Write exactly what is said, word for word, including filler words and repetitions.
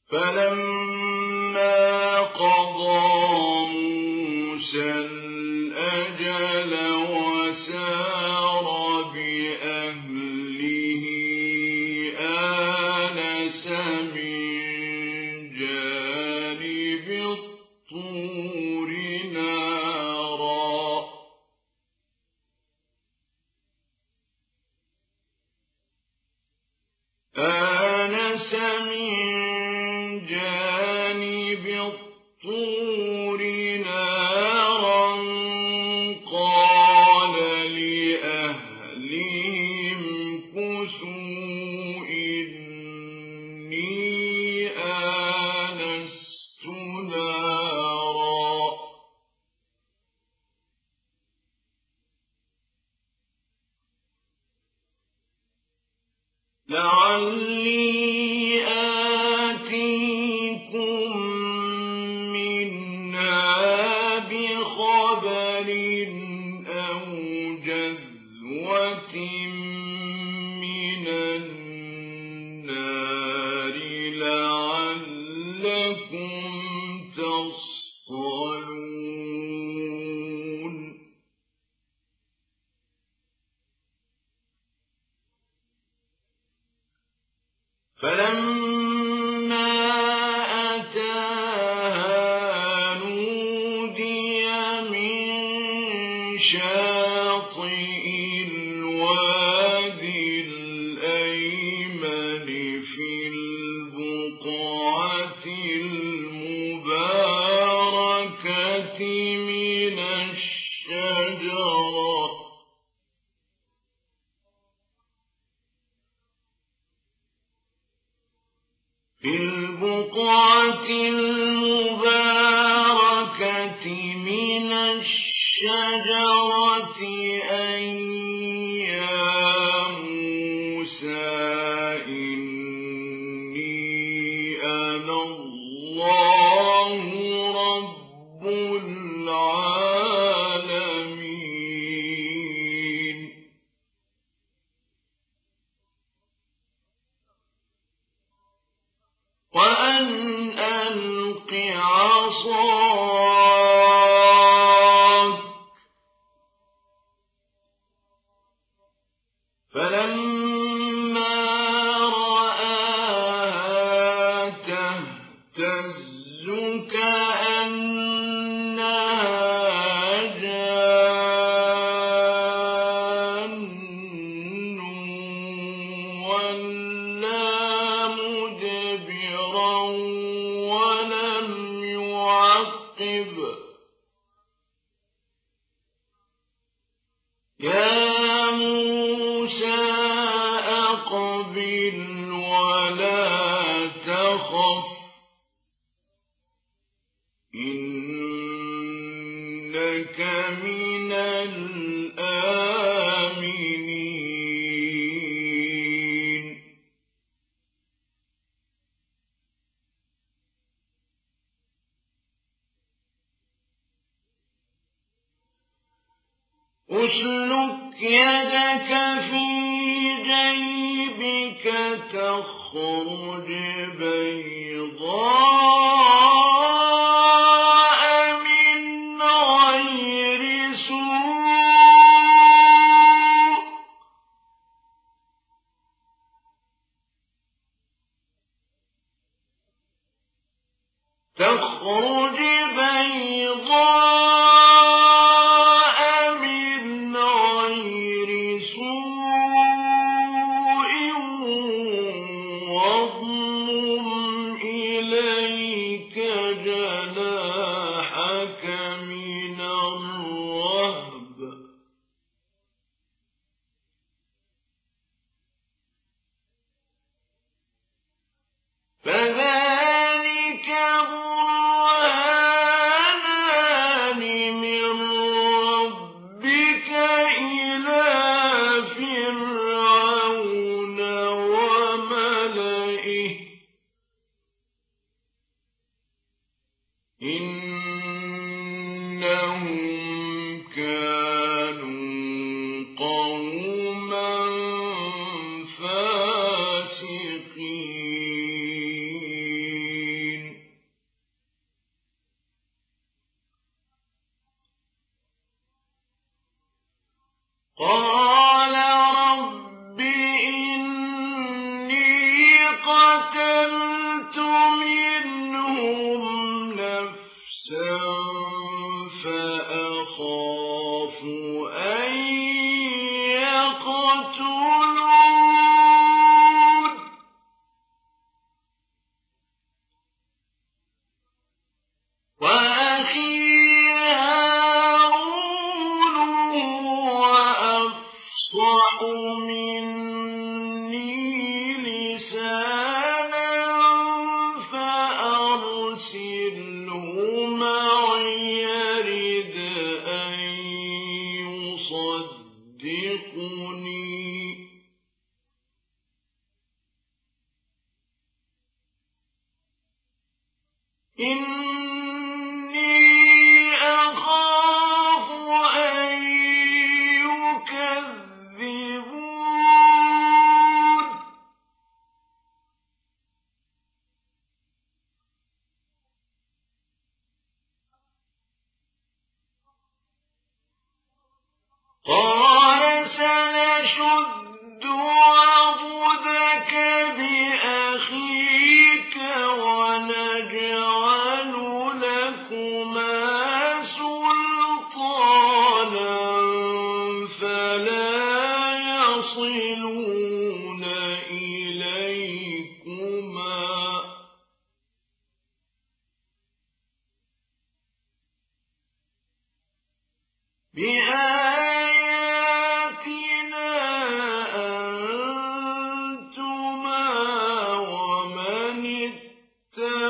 فلما قضى موسى الأجل وسار بأهله آنس من جانب الطور نارا آنس من جانب الطور نارا قال لأهلهم كثوا إني آنست نارا لعلي آتيكم منها بخبر أو جذوة من النار لعلكم تصطلون فلما أتاها نودي من شاطئ الوادي الأيمن في البقعة المباركة من الشجرة في البقعة المباركة من الشجرة أن يا موسى إني أنا الله رب العالمين وأن ألق عصاك فلما رآها تهتز كأنها جان ولا مدبرا ولم يعقب يا موسى أقبل ولا تخف إنك من الآمنين اسلك يدك في جيبك تخرج بيضاء من غير سوء تخرج بيضاء واضمم إليك جناحك من الرهب فذلك برهانان من ربك إلى فرعون وملئه إنهم كانوا قوما فاسقين قتلت منهم نفسا فأخاف أن يقتلون وأخي هارون هو أفصح مني لسانا فأرسله معي يرد أن يصدقني إني أخاف أن يكذبون قال سنشد عضدك بأخيك ونجعل لكما سلطانا فلا يصلون إليكما بآياتنا أنتما ومن اتبعكما